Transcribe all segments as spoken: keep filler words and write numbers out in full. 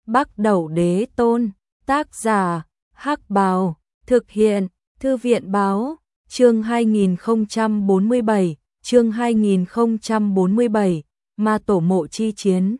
Bắc Đẩu Đế Tôn, tác giả, Hắc Bào, thực hiện, Thư viện báo, chương hai nghìn không trăm bốn mươi bảy, chương hai nghìn không trăm bốn mươi bảy, Ma Tổ Mộ chi chiến.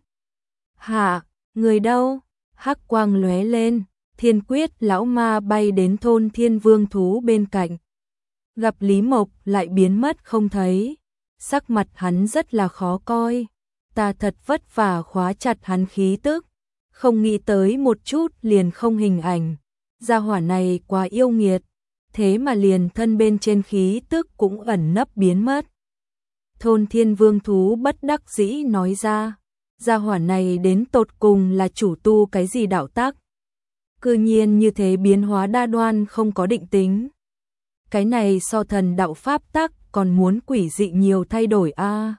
Hạ, người đâu? Hắc quang lóe lên, Thiên Quyết lão ma bay đến thôn Thiên Vương thú bên cạnh. Gặp Lý Mộc lại biến mất không thấy, sắc mặt hắn rất là khó coi. Ta thật vất vả khóa chặt hắn khí tức, không nghĩ tới một chút liền không hình ảnh. Gia hỏa này quá yêu nghiệt, thế mà liền thân bên trên khí tức cũng ẩn nấp biến mất. Thôn Thiên Vương thú bất đắc dĩ nói ra, gia hỏa này đến tột cùng là chủ tu cái gì đạo tác? Cư nhiên như thế biến hóa đa đoan không có định tính. Cái này so thần đạo pháp tắc còn muốn quỷ dị nhiều thay đổi a. À,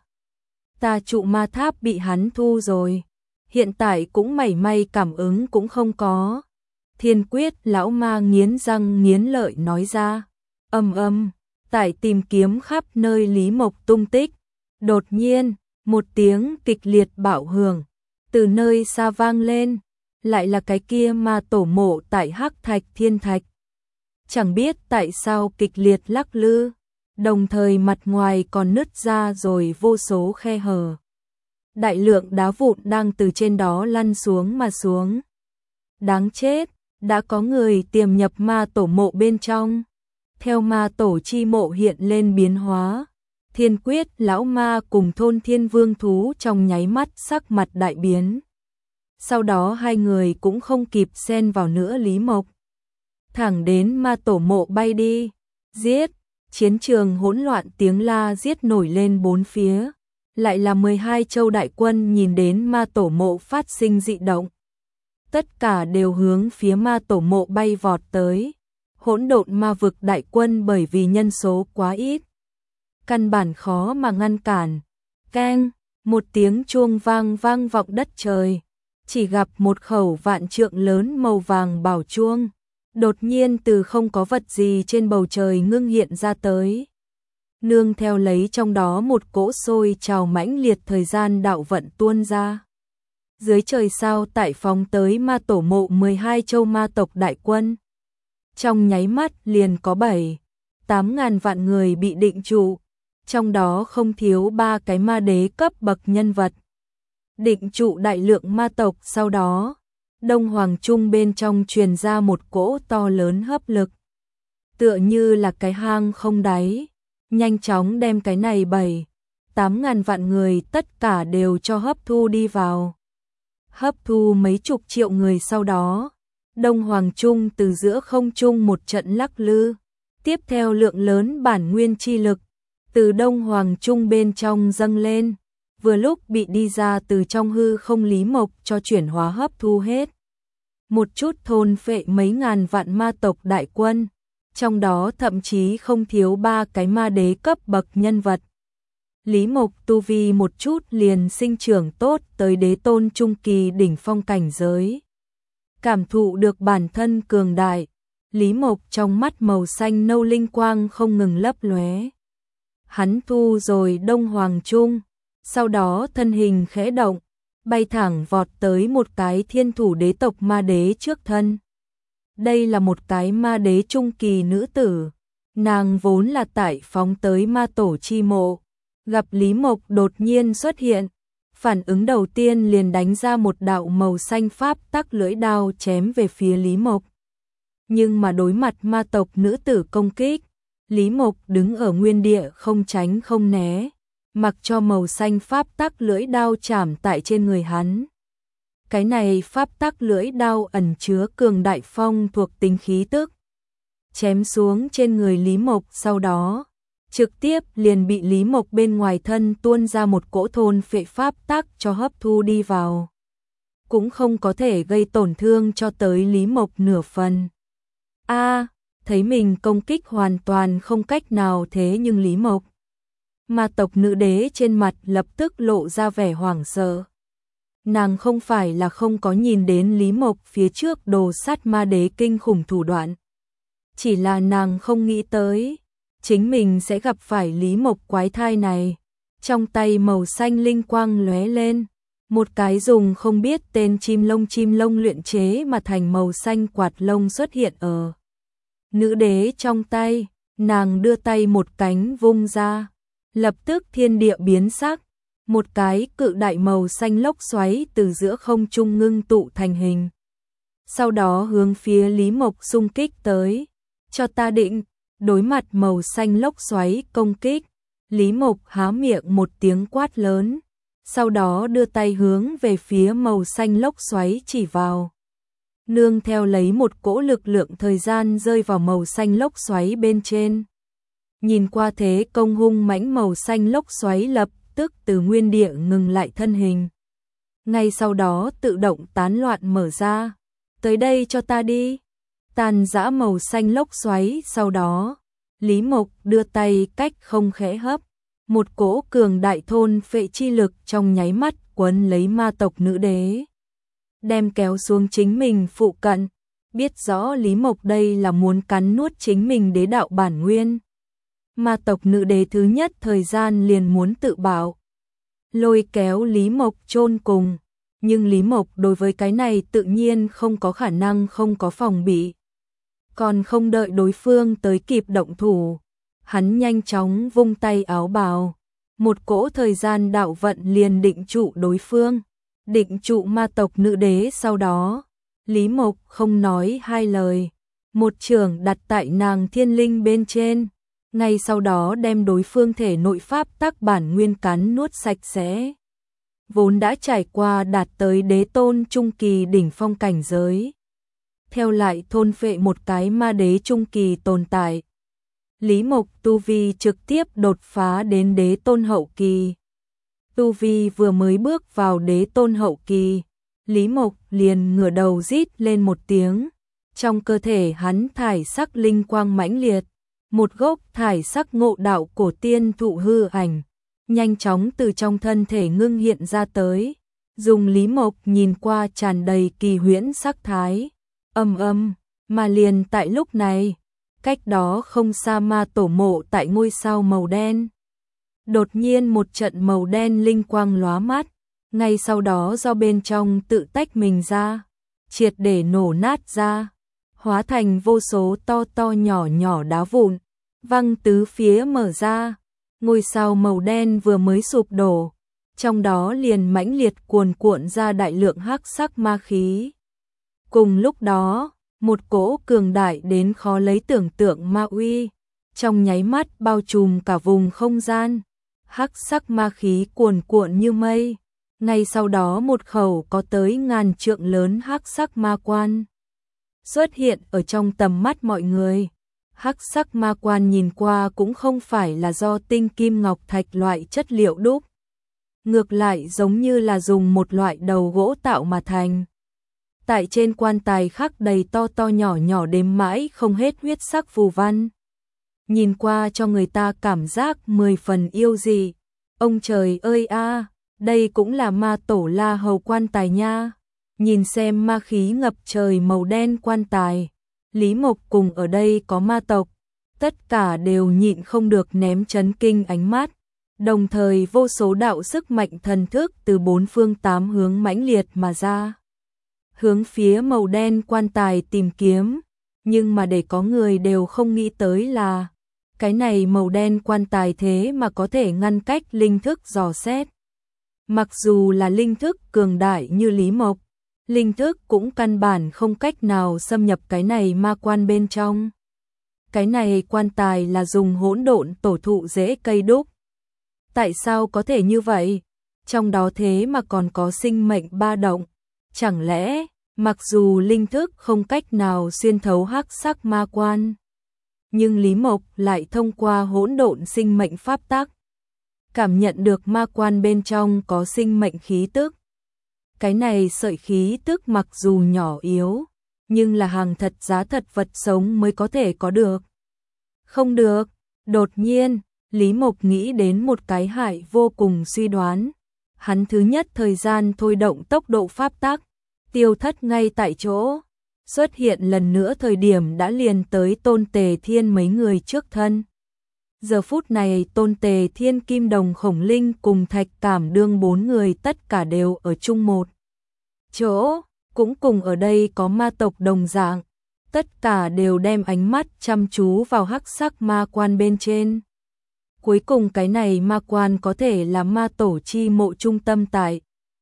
ta trụ ma tháp bị hắn thu rồi, hiện tại cũng mảy may cảm ứng cũng không có. Thiên Quyết lão ma nghiến răng nghiến lợi nói ra. Âm âm, tại tìm kiếm khắp nơi Lý Mộc tung tích. Đột nhiên, một tiếng kịch liệt bạo hưởng từ nơi xa vang lên, lại là cái kia ma tổ mộ tại Hắc Thạch Thiên Thạch. Chẳng biết tại sao kịch liệt lắc lư, đồng thời mặt ngoài còn nứt ra rồi vô số khe hở. Đại lượng đá vụn đang từ trên đó lăn xuống mà xuống. Đáng chết, đã có người tiềm nhập ma tổ mộ bên trong. Theo ma tổ chi mộ hiện lên biến hóa, Thiên Quyết lão ma cùng thôn Thiên Vương thú trong nháy mắt sắc mặt đại biến. Sau đó hai người cũng không kịp xen vào nữa Lý Mộc, thẳng đến ma tổ mộ bay đi. Giết! Chiến trường hỗn loạn tiếng la giết nổi lên bốn phía. Lại là mười hai châu đại quân nhìn đến ma tổ mộ phát sinh dị động. Tất cả đều hướng phía ma tổ mộ bay vọt tới. Hỗn độn ma vực đại quân bởi vì nhân số quá ít, căn bản khó mà ngăn cản. Keng, một tiếng chuông vang vang vọng đất trời. Chỉ gặp một khẩu vạn trượng lớn màu vàng bảo chuông, đột nhiên từ không có vật gì trên bầu trời ngưng hiện ra tới. Nương theo lấy trong đó một cỗ sôi trào mãnh liệt thời gian đạo vận tuôn ra. Dưới trời sao tại phóng tới ma tổ mộ mười hai châu ma tộc đại quân. Trong nháy mắt liền có bảy, tám ngàn vạn người bị định trụ, trong đó không thiếu ba cái ma đế cấp bậc nhân vật. Định trụ đại lượng ma tộc sau đó, Đông Hoàng Trung bên trong truyền ra một cỗ to lớn hấp lực. Tựa như là cái hang không đáy, nhanh chóng đem cái này bảy, tám ngàn vạn người tất cả đều cho hấp thu đi vào. Hấp thu mấy chục triệu người sau đó, Đông Hoàng Trung từ giữa không trung một trận lắc lư, tiếp theo lượng lớn bản nguyên chi lực từ Đông Hoàng Trung bên trong dâng lên, vừa lúc bị đi ra từ trong hư không Lý Mộc cho chuyển hóa hấp thu hết. Một chút thôn phệ mấy ngàn vạn ma tộc đại quân, trong đó thậm chí không thiếu ba cái ma đế cấp bậc nhân vật. Lý Mộc tu vi một chút liền sinh trưởng tốt tới đế tôn trung kỳ đỉnh phong cảnh giới. Cảm thụ được bản thân cường đại, Lý Mộc trong mắt màu xanh nâu linh quang không ngừng lấp lóe. Hắn thu rồi Đông Hoàng Trung, sau đó thân hình khẽ động, bay thẳng vọt tới một cái thiên thủ đế tộc ma đế trước thân. Đây là một cái ma đế trung kỳ nữ tử, nàng vốn là tại phóng tới ma tổ chi mộ, gặp Lý Mộc đột nhiên xuất hiện, phản ứng đầu tiên liền đánh ra một đạo màu xanh pháp tắc lưỡi đao chém về phía Lý Mộc. Nhưng mà đối mặt ma tộc nữ tử công kích, Lý Mộc đứng ở nguyên địa không tránh không né, mặc cho màu xanh pháp tắc lưỡi đao chạm tại trên người hắn. Cái này pháp tắc lưỡi đao ẩn chứa cường đại phong thuộc tính khí tức, chém xuống trên người Lý Mộc sau đó, trực tiếp liền bị Lý Mộc bên ngoài thân tuôn ra một cỗ thôn phệ pháp tắc cho hấp thu đi vào. Cũng không có thể gây tổn thương cho tới Lý Mộc nửa phần. A, thấy mình công kích hoàn toàn không cách nào thế nhưng Lý Mộc. Ma tộc nữ đế trên mặt lập tức lộ ra vẻ hoảng sợ. Nàng không phải là không có nhìn đến Lý Mộc phía trước đồ sát ma đế kinh khủng thủ đoạn. Chỉ là nàng không nghĩ tới, chính mình sẽ gặp phải Lý Mộc quái thai này. Trong tay màu xanh linh quang lóe lên, Một cái dùng không biết tên chim lông chim lông luyện chế mà thành màu xanh quạt lông xuất hiện ở nữ đế trong tay, nàng đưa tay một cánh vung ra, lập tức thiên địa biến sắc, một cái cự đại màu xanh lốc xoáy từ giữa không trung ngưng tụ thành hình. Sau đó hướng phía Lý Mộc xung kích tới, cho ta định, đối mặt màu xanh lốc xoáy công kích, Lý Mộc há miệng một tiếng quát lớn, sau đó đưa tay hướng về phía màu xanh lốc xoáy chỉ vào. Nương theo lấy một cỗ lực lượng thời gian rơi vào màu xanh lốc xoáy bên trên. Nhìn qua thế công hung mãnh màu xanh lốc xoáy lập tức từ nguyên địa ngừng lại thân hình. Ngay sau đó tự động tán loạn mở ra. Tới đây cho ta đi. Tàn dã màu xanh lốc xoáy sau đó. Lý Mộc đưa tay cách không khẽ hấp. Một cỗ cường đại thôn phệ chi lực trong nháy mắt quấn lấy ma tộc nữ đế. Đem kéo xuống chính mình phụ cận. Biết rõ Lý Mộc đây là muốn cắn nuốt chính mình đế đạo bản nguyên. Ma tộc nữ đế thứ nhất thời gian liền muốn tự bảo. Lôi kéo Lý Mộc chôn cùng. Nhưng Lý Mộc đối với cái này tự nhiên không có khả năng không có phòng bị. Còn không đợi đối phương tới kịp động thủ. Hắn nhanh chóng vung tay áo bào. Một cỗ thời gian đạo vận liền định trụ đối phương. Định trụ ma tộc nữ đế sau đó. Lý Mộc không nói hai lời. Một chưởng đặt tại nàng thiên linh bên trên. Ngay sau đó đem đối phương thể nội pháp tắc bản nguyên cắn nuốt sạch sẽ. Vốn đã trải qua đạt tới đế tôn trung kỳ đỉnh phong cảnh giới. Theo lại thôn phệ một cái ma đế trung kỳ tồn tại. Lý Mộc tu vi trực tiếp đột phá đến đế tôn hậu kỳ. Tu vi vừa mới bước vào đế tôn hậu kỳ. Lý Mộc liền ngửa đầu rít lên một tiếng. Trong cơ thể hắn thải sắc linh quang mãnh liệt. Một gốc thải sắc ngộ đạo cổ tiên thụ hư ảnh, nhanh chóng từ trong thân thể ngưng hiện ra tới, dùng Lý Mộc nhìn qua tràn đầy kỳ huyễn sắc thái. Âm âm, mà liền tại lúc này, cách đó không xa ma tổ mộ tại ngôi sao màu đen. Đột nhiên một trận màu đen linh quang lóa mắt, ngay sau đó do bên trong tự tách mình ra, triệt để nổ nát ra. Hóa thành vô số to to nhỏ nhỏ đá vụn, văng tứ phía mở ra, ngôi sao màu đen vừa mới sụp đổ, trong đó liền mãnh liệt cuồn cuộn ra đại lượng hắc sắc ma khí. Cùng lúc đó, một cỗ cường đại đến khó lấy tưởng tượng ma uy, trong nháy mắt bao trùm cả vùng không gian, hắc sắc ma khí cuồn cuộn như mây, ngay sau đó một khẩu có tới ngàn trượng lớn hắc sắc ma quan xuất hiện ở trong tầm mắt mọi người. Hắc sắc ma quan nhìn qua cũng không phải là do tinh kim ngọc thạch loại chất liệu đúc. Ngược lại giống như là dùng một loại đầu gỗ tạo mà thành. Tại trên quan tài khắc đầy to to nhỏ nhỏ đếm mãi không hết huyết sắc phù văn. Nhìn qua cho người ta cảm giác mười phần yêu dị. Ông trời ơi a, đây cũng là ma tổ La Hầu quan tài nha. Nhìn xem ma khí ngập trời màu đen quan tài, Lý Mộc cùng ở đây có ma tộc, tất cả đều nhịn không được ném chấn kinh ánh mắt, đồng thời vô số đạo sức mạnh thần thức từ bốn phương tám hướng mãnh liệt mà ra. Hướng phía màu đen quan tài tìm kiếm, nhưng mà để có người đều không nghĩ tới là, cái này màu đen quan tài thế mà có thể ngăn cách linh thức dò xét. Mặc dù là linh thức cường đại như Lý Mộc, linh thức cũng căn bản không cách nào xâm nhập cái này ma quan bên trong. Cái này quan tài là dùng hỗn độn tổ thụ rễ cây đúc. Tại sao có thể như vậy? Trong đó thế mà còn có sinh mệnh ba động. Chẳng lẽ, mặc dù linh thức không cách nào xuyên thấu hắc sắc ma quan, nhưng Lý Mộc lại thông qua hỗn độn sinh mệnh pháp tắc, cảm nhận được ma quan bên trong có sinh mệnh khí tức. Cái này sợi khí tức mặc dù nhỏ yếu, nhưng là hàng thật giá thật vật sống mới có thể có được. Không được, đột nhiên, Lý Mộc nghĩ đến một cái hại vô cùng suy đoán. Hắn thứ nhất thời gian thôi động tốc độ pháp tắc, tiêu thất ngay tại chỗ, xuất hiện lần nữa thời điểm đã liền tới Tôn Tề Thiên mấy người trước thân. Giờ phút này Tôn Tề Thiên, Kim Đồng, Khổng Linh cùng Thạch Cảm Đương bốn người tất cả đều ở chung một chỗ, cũng cùng ở đây có ma tộc đồng dạng, tất cả đều đem ánh mắt chăm chú vào hắc sắc ma quan bên trên. Cuối cùng cái này ma quan có thể là ma tổ chi mộ trung tâm tại.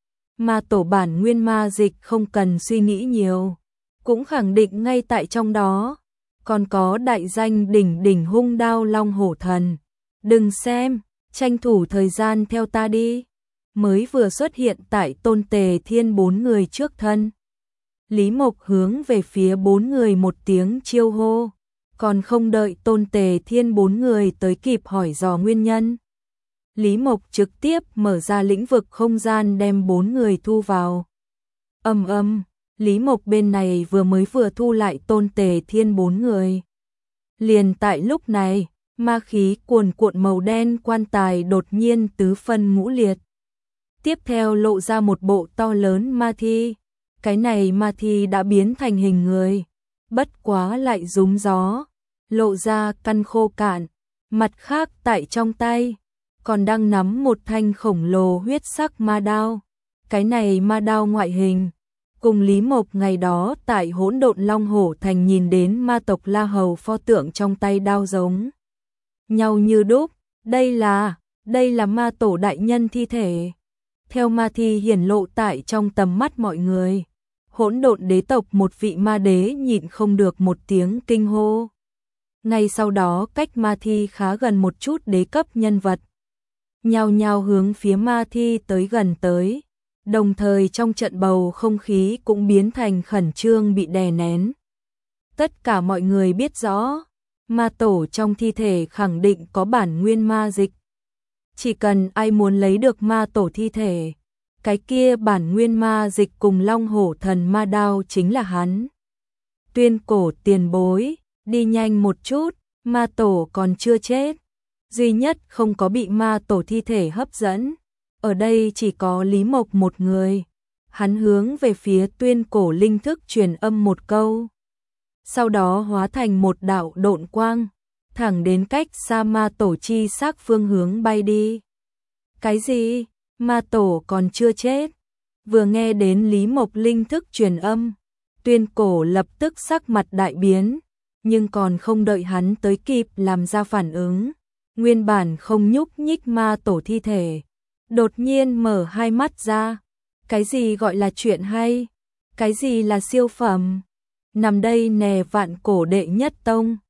Ma tổ bản nguyên ma dịch không cần suy nghĩ nhiều, cũng khẳng định ngay tại trong đó. Còn có đại danh đỉnh đỉnh hung đao long hổ thần. Đừng xem, tranh thủ thời gian theo ta đi. Mới vừa xuất hiện tại Tôn Tề Thiên bốn người trước thân. Lý Mộc hướng về phía bốn người một tiếng chiêu hô, còn không đợi Tôn Tề Thiên bốn người tới kịp hỏi dò nguyên nhân. Lý Mộc trực tiếp mở ra lĩnh vực không gian đem bốn người thu vào. Âm âm, Lý Mộc bên này vừa mới vừa thu lại Tôn Tề Thiên bốn người. Liền tại lúc này, ma khí cuồn cuộn màu đen quan tài đột nhiên tứ phân ngũ liệt. Tiếp theo lộ ra một bộ to lớn ma thi. Cái này ma thi đã biến thành hình người, bất quá lại rúm gió, lộ ra căn khô cạn. Mặt khác tại trong tay, còn đang nắm một thanh khổng lồ huyết sắc ma đao. Cái này ma đao ngoại hình, cùng Lý Mộc ngày đó tại Hỗn Độn Long Hổ Thành nhìn đến ma tộc La Hầu pho tượng trong tay đao giống nhau như đúc. Đây là, đây là ma tổ đại nhân thi thể. Theo ma thi hiển lộ tại trong tầm mắt mọi người, Hỗn Độn đế tộc một vị ma đế nhịn không được một tiếng kinh hô. Ngay sau đó cách ma thi khá gần một chút đế cấp nhân vật nhao nhao hướng phía ma thi tới gần tới, đồng thời trong trận bầu không khí cũng biến thành khẩn trương bị đè nén. Tất cả mọi người biết rõ, ma tổ trong thi thể khẳng định có bản nguyên ma dịch. Chỉ cần ai muốn lấy được ma tổ thi thể, cái kia bản nguyên ma dịch cùng Long Hổ Thần ma đao chính là hắn. Tuyên Cổ tiền bối, đi nhanh một chút, ma tổ còn chưa chết. Duy nhất không có bị ma tổ thi thể hấp dẫn. Ở đây chỉ có Lý Mộc một người. Hắn hướng về phía Tuyên Cổ linh thức truyền âm một câu. Sau đó hóa thành một đạo độn quang, thẳng đến cách xa ma tổ chi xác phương hướng bay đi. Cái gì? Ma tổ còn chưa chết? Vừa nghe đến Lý Mộc linh thức truyền âm, Tuyên Cổ lập tức sắc mặt đại biến, nhưng còn không đợi hắn tới kịp làm ra phản ứng, nguyên bản không nhúc nhích ma tổ thi thể đột nhiên mở hai mắt ra. Cái gì gọi là chuyện hay? Cái gì là siêu phẩm? Nằm đây nè, Vạn Cổ đệ nhất tông,